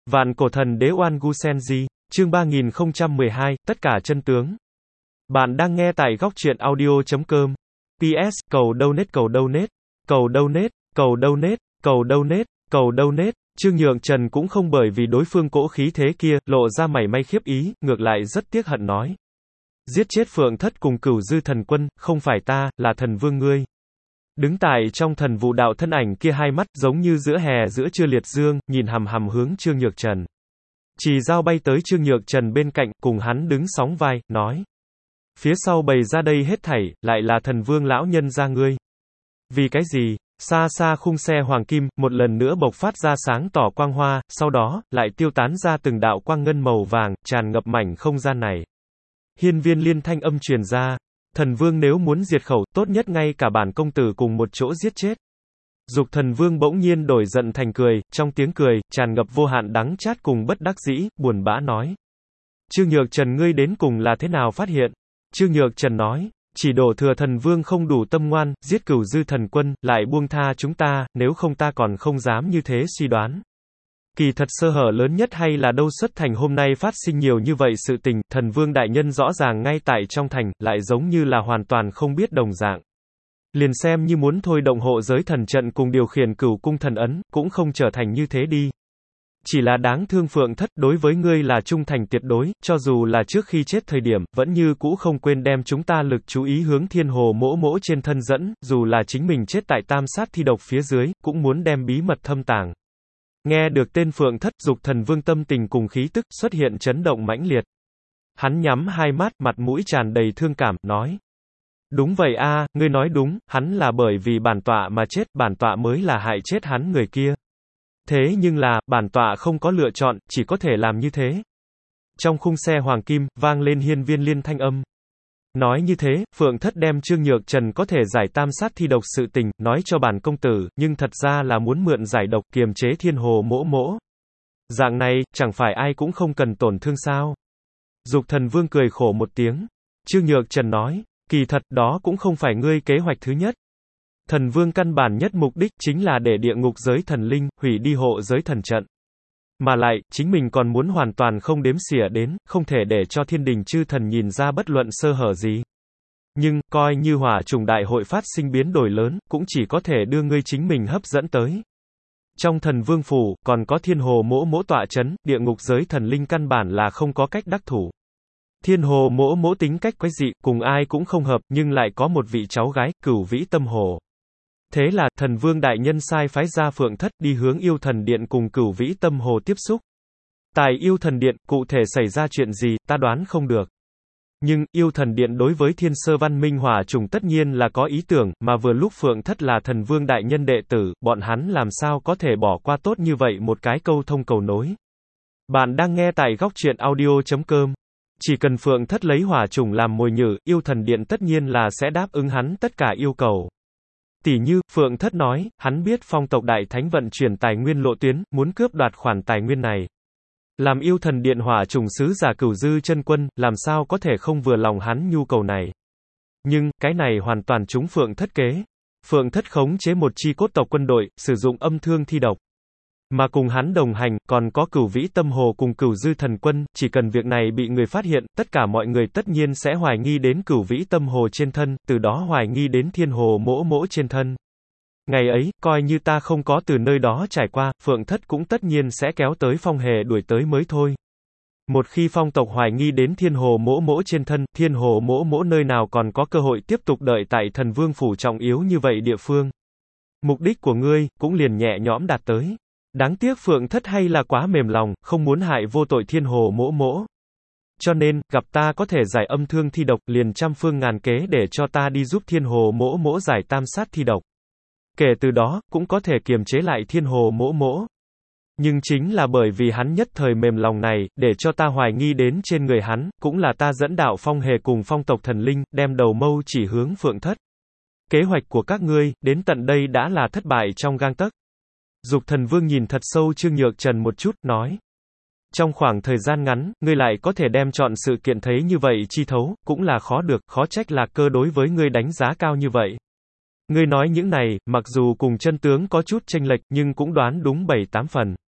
Vạn cổ thần đế Oan Gu Senji, chương 3012, tất cả chân tướng. Bạn đang nghe tại góc truyện audio.com. PS, cầu donate, cầu donate, cầu donate, cầu donate, cầu donate, cầu donate. Trương Nhượng Trần cũng không bởi vì đối phương cỗ khí thế kia, lộ ra mảy may khiếp ý, ngược lại rất tiếc hận nói. Giết chết Phượng Thất cùng Cửu Dư thần quân, không phải ta, là thần vương ngươi. Đứng tại trong thần vụ đạo thân ảnh kia hai mắt giống như giữa hè giữa trưa liệt dương, nhìn hằm hằm hướng Trương Nhược Trần. Chỉ dao bay tới Trương Nhược Trần bên cạnh, cùng hắn đứng sóng vai, nói. Phía sau bày ra đây hết thảy, lại là thần vương lão nhân ra ngươi. Vì cái gì? Xa xa khung xe hoàng kim, một lần nữa bộc phát ra sáng tỏ quang hoa, sau đó, lại tiêu tán ra từng đạo quang ngân màu vàng, tràn ngập mảnh không gian này. Hiên viên liên thanh âm truyền ra. Thần vương nếu muốn diệt khẩu, tốt nhất ngay cả bản công tử cùng một chỗ giết chết. Dục thần vương bỗng nhiên đổi giận thành cười, trong tiếng cười, tràn ngập vô hạn đắng chát cùng bất đắc dĩ, buồn bã nói. Trương Nhược Trần ngươi đến cùng là thế nào phát hiện? Trương Nhược Trần nói, chỉ đổ thừa thần vương không đủ tâm ngoan, giết Cửu Dư thần quân, lại buông tha chúng ta, nếu không ta còn không dám như thế suy đoán. Kỳ thật sơ hở lớn nhất hay là đâu xuất thành hôm nay phát sinh nhiều như vậy sự tình, thần vương đại nhân rõ ràng ngay tại trong thành, lại giống như là hoàn toàn không biết đồng dạng. Liền xem như muốn thôi động hộ giới thần trận cùng điều khiển cửu cung thần ấn, cũng không trở thành như thế đi. Chỉ là đáng thương Phượng Thất đối với ngươi là trung thành tuyệt đối, cho dù là trước khi chết thời điểm, vẫn như cũ không quên đem chúng ta lực chú ý hướng thiên hồ mỗ mỗ trên thân dẫn, dù là chính mình chết tại tam sát thi độc phía dưới, cũng muốn đem bí mật thâm tàng. Nghe được tên Phượng Thất, Dục thần vương tâm tình cùng khí tức xuất hiện chấn động mãnh liệt. Hắn nhắm hai mắt, mặt mũi tràn đầy thương cảm, nói. Đúng vậy a, ngươi nói đúng, hắn là bởi vì bản tọa mà chết, bản tọa mới là hại chết hắn người kia. Thế nhưng là, bản tọa không có lựa chọn, chỉ có thể làm như thế. Trong khung xe hoàng kim, vang lên hiên viên liên thanh âm. Nói như thế, Phượng Thất đem Trương Nhược Trần có thể giải tam sát thi độc sự tình, nói cho bản công tử, nhưng thật ra là muốn mượn giải độc kiềm chế thiên hồ mỗ mỗ. Dạng này, chẳng phải ai cũng không cần tổn thương sao. Dục thần vương cười khổ một tiếng. Trương Nhược Trần nói, kỳ thật đó cũng không phải ngươi kế hoạch thứ nhất. Thần vương căn bản nhất mục đích chính là để địa ngục giới thần linh, hủy đi hộ giới thần trận. Mà lại, chính mình còn muốn hoàn toàn không đếm xỉa đến, không thể để cho thiên đình chư thần nhìn ra bất luận sơ hở gì. Nhưng, coi như hỏa trùng đại hội phát sinh biến đổi lớn, cũng chỉ có thể đưa ngươi chính mình hấp dẫn tới. Trong thần vương phủ, còn có thiên hồ mỗ mỗ tọa chấn, địa ngục giới thần linh căn bản là không có cách đắc thủ. Thiên hồ mỗ mỗ tính cách quái dị, cùng ai cũng không hợp, nhưng lại có một vị cháu gái, Cửu Vĩ Tâm Hồ. Thế là, thần vương đại nhân sai phái ra Phượng Thất đi hướng yêu thần điện cùng Cửu Vĩ Tâm Hồ tiếp xúc. Tại yêu thần điện, cụ thể xảy ra chuyện gì, ta đoán không được. Nhưng, yêu thần điện đối với thiên sơ văn minh hỏa trùng tất nhiên là có ý tưởng, mà vừa lúc Phượng Thất là thần vương đại nhân đệ tử, bọn hắn làm sao có thể bỏ qua tốt như vậy một cái câu thông cầu nối. Bạn đang nghe tại góc truyện audio.com. Chỉ cần Phượng Thất lấy hỏa trùng làm mồi nhử, yêu thần điện tất nhiên là sẽ đáp ứng hắn tất cả yêu cầu. Tỷ như, Phượng Thất nói, hắn biết phong tộc đại thánh vận chuyển tài nguyên lộ tuyến, muốn cướp đoạt khoản tài nguyên này. Làm yêu thần điện hỏa trùng sứ giả Cửu Dư chân quân, làm sao có thể không vừa lòng hắn nhu cầu này. Nhưng, cái này hoàn toàn trúng Phượng Thất kế. Phượng Thất khống chế một chi cốt tộc quân đội, sử dụng âm thương thi độc. Mà cùng hắn đồng hành, còn có Cửu Vĩ Tâm Hồ cùng Cửu Dư thần quân, chỉ cần việc này bị người phát hiện, tất cả mọi người tất nhiên sẽ hoài nghi đến Cửu Vĩ Tâm Hồ trên thân, từ đó hoài nghi đến thiên hồ mỗ mỗ trên thân. Ngày ấy, coi như ta không có từ nơi đó trải qua, Phượng Thất cũng tất nhiên sẽ kéo tới phong hề đuổi tới mới thôi. Một khi phong tộc hoài nghi đến thiên hồ mỗ mỗ trên thân, thiên hồ mỗ mỗ nơi nào còn có cơ hội tiếp tục đợi tại thần vương phủ trọng yếu như vậy địa phương. Mục đích của ngươi, cũng liền nhẹ nhõm đạt tới. Đáng tiếc Phượng Thất hay là quá mềm lòng, không muốn hại vô tội thiên hồ mỗ mỗ. Cho nên, gặp ta có thể giải âm thương thi độc, liền trăm phương ngàn kế để cho ta đi giúp thiên hồ mỗ mỗ giải tam sát thi độc. Kể từ đó, cũng có thể kiềm chế lại thiên hồ mỗ mỗ. Nhưng chính là bởi vì hắn nhất thời mềm lòng này, để cho ta hoài nghi đến trên người hắn, cũng là ta dẫn đạo phong hề cùng phong tộc thần linh, đem đầu mâu chỉ hướng Phượng Thất. Kế hoạch của các ngươi, đến tận đây đã là thất bại trong gang tấc. Dục thần vương nhìn thật sâu Trương Nhược Trần một chút, nói. Trong khoảng thời gian ngắn, ngươi lại có thể đem chọn sự kiện thấy như vậy chi thấu, cũng là khó được, khó trách Lạc Cơ đối với ngươi đánh giá cao như vậy. Ngươi nói những này, mặc dù cùng chân tướng có chút chênh lệch, nhưng cũng đoán đúng 7-8 phần.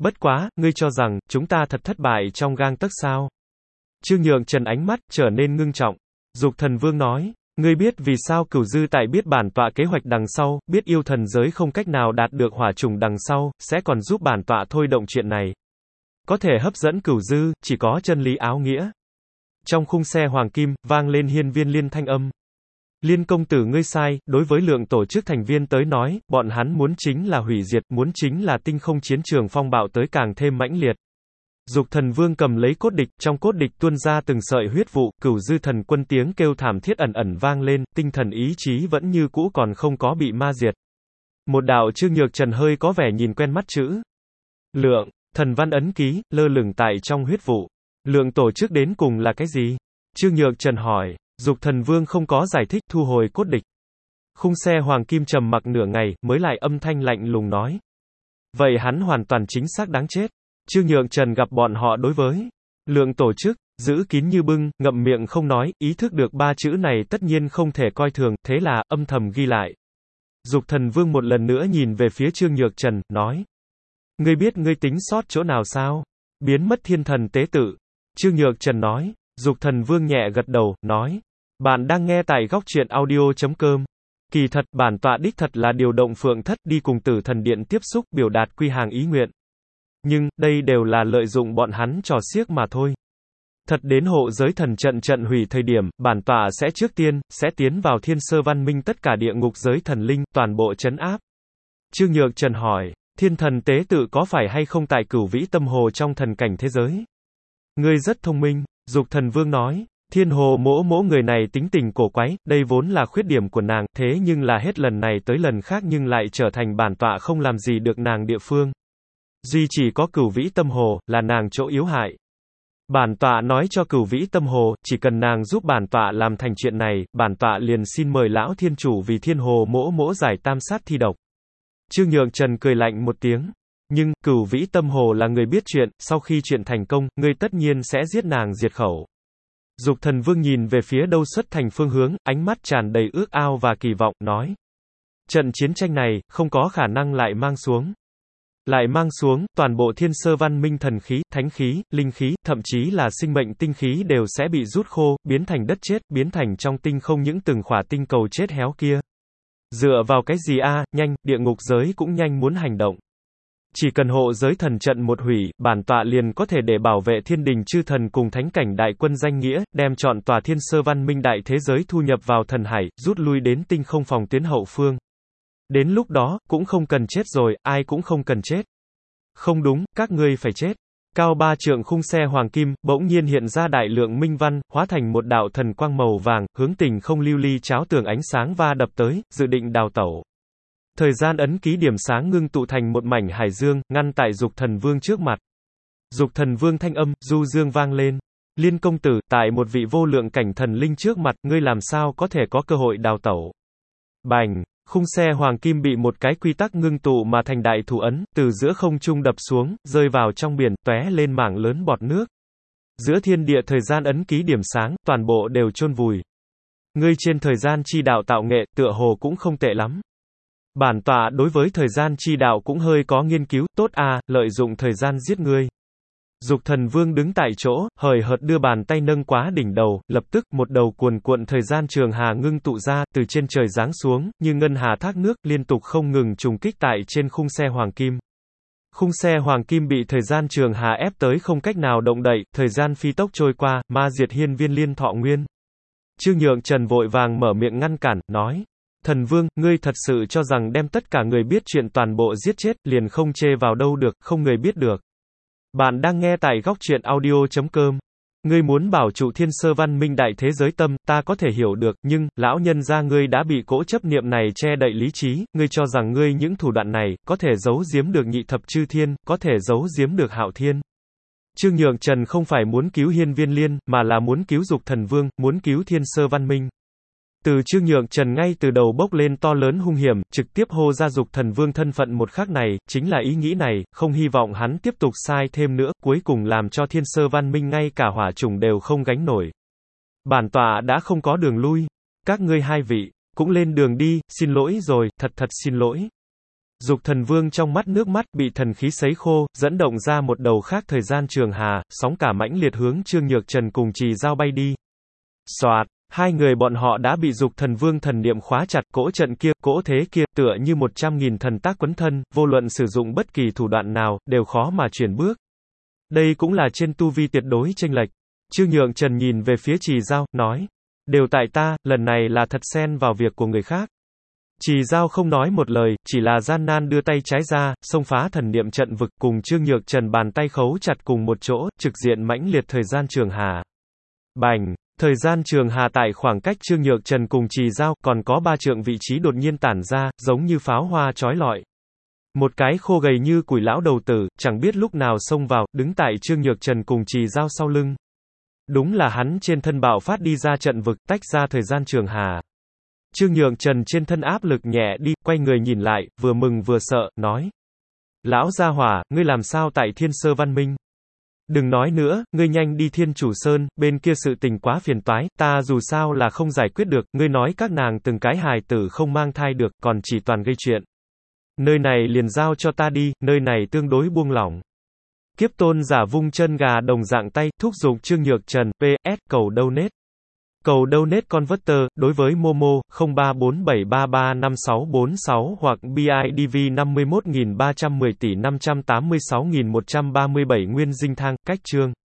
Bất quá, ngươi cho rằng, chúng ta thật thất bại trong gang tấc sao? Trương Nhượng Trần ánh mắt trở nên ngưng trọng. Dục Thần Vương nói, ngươi biết vì sao Cửu Dư tại biết bản tọa kế hoạch đằng sau, biết yêu thần giới không cách nào đạt được hỏa trùng đằng sau, sẽ còn giúp bản tọa thôi động chuyện này. Có thể hấp dẫn Cửu Dư, chỉ có chân lý áo nghĩa. Trong khung xe hoàng kim, vang lên Hiên Viên Liên thanh âm. Liên công tử ngươi sai, đối với lượng tổ chức thành viên tới nói, bọn hắn muốn chính là hủy diệt, muốn chính là tinh không chiến trường phong bạo tới càng thêm mãnh liệt. Dục Thần Vương cầm lấy cốt địch, trong cốt địch tuôn ra từng sợi huyết vụ, Cửu Dư thần quân tiếng kêu thảm thiết ẩn ẩn vang lên, tinh thần ý chí vẫn như cũ còn không có bị ma diệt. Một đạo Trương Nhược Trần hơi có vẻ nhìn quen mắt chữ. Lượng, thần văn ấn ký, lơ lửng tại trong huyết vụ. Lượng tổ chức đến cùng là cái gì? Trương Nhược Trần hỏi. Dục Thần Vương không có giải thích, thu hồi cốt địch. Khung xe hoàng kim trầm mặc nửa ngày, mới lại âm thanh lạnh lùng nói. Vậy hắn hoàn toàn chính xác đáng chết. Trương Nhượng Trần gặp bọn họ đối với lượng tổ chức, giữ kín như bưng, ngậm miệng không nói, ý thức được ba chữ này tất nhiên không thể coi thường, thế là, âm thầm ghi lại. Dục Thần Vương một lần nữa nhìn về phía Trương Nhược Trần, nói. Ngươi biết ngươi tính sót chỗ nào sao? Biến mất thiên thần tế tự. Trương Nhược Trần nói. Dục Thần Vương nhẹ gật đầu, nói. Bạn đang nghe tại góc truyện audio.com. Kỳ thật, bản tọa đích thật là điều động Phượng Thất đi cùng Tử Thần Điện tiếp xúc, biểu đạt quy hàng ý nguyện. Nhưng, đây đều là lợi dụng bọn hắn trò xiếc mà thôi. Thật đến hộ giới thần trận hủy thời điểm, bản tọa sẽ trước tiên, sẽ tiến vào thiên sơ văn minh tất cả địa ngục giới thần linh, toàn bộ trấn áp. Trương Nhược Trần hỏi, thiên thần tế tự có phải hay không tại Cửu Vĩ Tâm Hồ trong thần cảnh thế giới? Ngươi rất thông minh, Dục Thần Vương nói. Thiên Hồ mỗ người này tính tình cổ quái, đây vốn là khuyết điểm của nàng, thế nhưng là hết lần này tới lần khác nhưng lại trở thành bản tọa không làm gì được nàng địa phương. Duy chỉ có Cửu Vĩ Tâm Hồ, là nàng chỗ yếu hại. Bản tọa nói cho Cửu Vĩ Tâm Hồ, chỉ cần nàng giúp bản tọa làm thành chuyện này, bản tọa liền xin mời lão thiên chủ vì Thiên Hồ mỗ giải tam sát thi độc. Trương Nhượng Trần cười lạnh một tiếng. Nhưng, Cửu Vĩ Tâm Hồ là người biết chuyện, sau khi chuyện thành công, ngươi tất nhiên sẽ giết nàng diệt khẩu. Dục Thần Vương nhìn về phía đâu xuất thành phương hướng, ánh mắt tràn đầy ước ao và kỳ vọng, nói. Trận chiến tranh này, không có khả năng lại mang xuống. Lại mang xuống, toàn bộ thiên sơ văn minh thần khí, thánh khí, linh khí, thậm chí là sinh mệnh tinh khí đều sẽ bị rút khô, biến thành đất chết, biến thành trong tinh không những từng khỏa tinh cầu chết héo kia. Dựa vào cái gì a? Nhanh, địa ngục giới cũng nhanh muốn hành động. Chỉ cần hộ giới thần trận một hủy, bản tọa liền có thể để bảo vệ thiên đình chư thần cùng thánh cảnh đại quân danh nghĩa, đem chọn tòa thiên sơ văn minh đại thế giới thu nhập vào thần hải, rút lui đến tinh không phòng tuyến hậu phương. Đến lúc đó, cũng không cần chết rồi, ai cũng không cần chết. Không đúng, các ngươi phải chết. Cao 3 trượng khung xe hoàng kim, bỗng nhiên hiện ra đại lượng minh văn, hóa thành một đạo thần quang màu vàng, hướng tình không lưu ly cháo tường ánh sáng va đập tới, dự định đào tẩu. Thời gian ấn ký điểm sáng ngưng tụ thành một mảnh hải dương, ngăn tại Dục Thần Vương trước mặt. Dục Thần Vương thanh âm, du dương vang lên. Liên công tử, tại một vị vô lượng cảnh thần linh trước mặt, ngươi làm sao có thể có cơ hội đào tẩu. Bành, khung xe hoàng kim bị một cái quy tắc ngưng tụ mà thành đại thủ ấn, từ giữa không trung đập xuống, rơi vào trong biển, tóe lên mảng lớn bọt nước. Giữa thiên địa thời gian ấn ký điểm sáng, toàn bộ đều chôn vùi. Ngươi trên thời gian chi đạo tạo nghệ, tựa hồ cũng không tệ lắm. Bản tọa đối với thời gian chi đạo cũng hơi có nghiên cứu, tốt a, lợi dụng thời gian giết ngươi. Dục Thần Vương đứng tại chỗ, hời hợt đưa bàn tay nâng quá đỉnh đầu, lập tức, một đầu cuồn cuộn thời gian trường hà ngưng tụ ra, từ trên trời giáng xuống, như ngân hà thác nước, liên tục không ngừng trùng kích tại trên khung xe hoàng kim. Khung xe hoàng kim bị thời gian trường hà ép tới không cách nào động đậy, thời gian phi tốc trôi qua, ma diệt Hiên Viên Liên thọ nguyên. Trương Nhượng Trần vội vàng mở miệng ngăn cản, nói. Thần Vương, ngươi thật sự cho rằng đem tất cả người biết chuyện toàn bộ giết chết, liền không chê vào đâu được, không người biết được. Bạn đang nghe tại góc truyện audio.com. Ngươi muốn bảo trụ thiên sơ văn minh đại thế giới tâm, ta có thể hiểu được, nhưng, lão nhân gia ngươi đã bị cỗ chấp niệm này che đậy lý trí, ngươi cho rằng ngươi những thủ đoạn này, có thể giấu giếm được nhị thập chư thiên, có thể giấu giếm được hạo thiên. Trương Nhượng Trần không phải muốn cứu Hiên Viên Liên, mà là muốn cứu Dục Thần Vương, muốn cứu thiên sơ văn minh. Từ Trương Nhượng Trần ngay từ đầu bốc lên to lớn hung hiểm, trực tiếp hô ra Dục Thần Vương thân phận một khắc này, chính là ý nghĩ này, không hy vọng hắn tiếp tục sai thêm nữa, cuối cùng làm cho thiên sơ văn minh ngay cả hỏa chủng đều không gánh nổi. Bản tọa đã không có đường lui. Các ngươi hai vị, cũng lên đường đi, xin lỗi rồi, thật xin lỗi. Dục thần vương trong mắt nước mắt bị thần khí sấy khô, dẫn động ra một đầu khác thời gian trường hà, sóng cả mãnh liệt hướng Trương Nhược Trần cùng Trì Dao bay đi. Soạt, hai người bọn họ đã bị dục thần vương thần niệm khóa chặt, cỗ trận kia, cỗ thế kia, tựa như 100.000 thần tác quấn thân, vô luận sử dụng bất kỳ thủ đoạn nào, đều khó mà chuyển bước. Đây cũng là trên tu vi tuyệt đối chênh lệch. Trương Nhượng Trần nhìn về phía Trì Dao, nói. Đều tại ta, lần này là thật xen vào việc của người khác. Trì Dao không nói một lời, chỉ là gian nan đưa tay trái ra, xông phá thần niệm trận vực, cùng Trương Nhược Trần bàn tay khấu chặt cùng một chỗ, trực diện mãnh liệt thời gian trường hà. Bành! Thời gian trường hà tại khoảng cách Trương Nhược Trần cùng Trì Dao, còn có 3 trượng vị trí đột nhiên tản ra, giống như pháo hoa chói lọi. Một cái khô gầy như củi lão đầu tử, chẳng biết lúc nào xông vào, đứng tại Trương Nhược Trần cùng Trì Dao sau lưng. Đúng là hắn trên thân bạo phát đi ra trận vực, tách ra thời gian trường hà. Trương Nhượng Trần trên thân áp lực nhẹ đi, quay người nhìn lại, vừa mừng vừa sợ, nói. Lão gia hỏa, ngươi làm sao tại Thiên Sơ Văn Minh? Đừng nói nữa, ngươi nhanh đi Thiên Chủ Sơn, bên kia sự tình quá phiền toái, ta dù sao là không giải quyết được, ngươi nói các nàng từng cái hài tử không mang thai được, còn chỉ toàn gây chuyện. Nơi này liền giao cho ta đi, nơi này tương đối buông lỏng. Kiếp tôn giả vung chân gà đồng dạng tay, thúc giục Trương Nhược Trần, PS, cầu donate. Cầu donate converter, đối với Momo, 0347335646 hoặc BIDV 51310 tỷ 586137 Nguyên Dinh Thang, cách chương.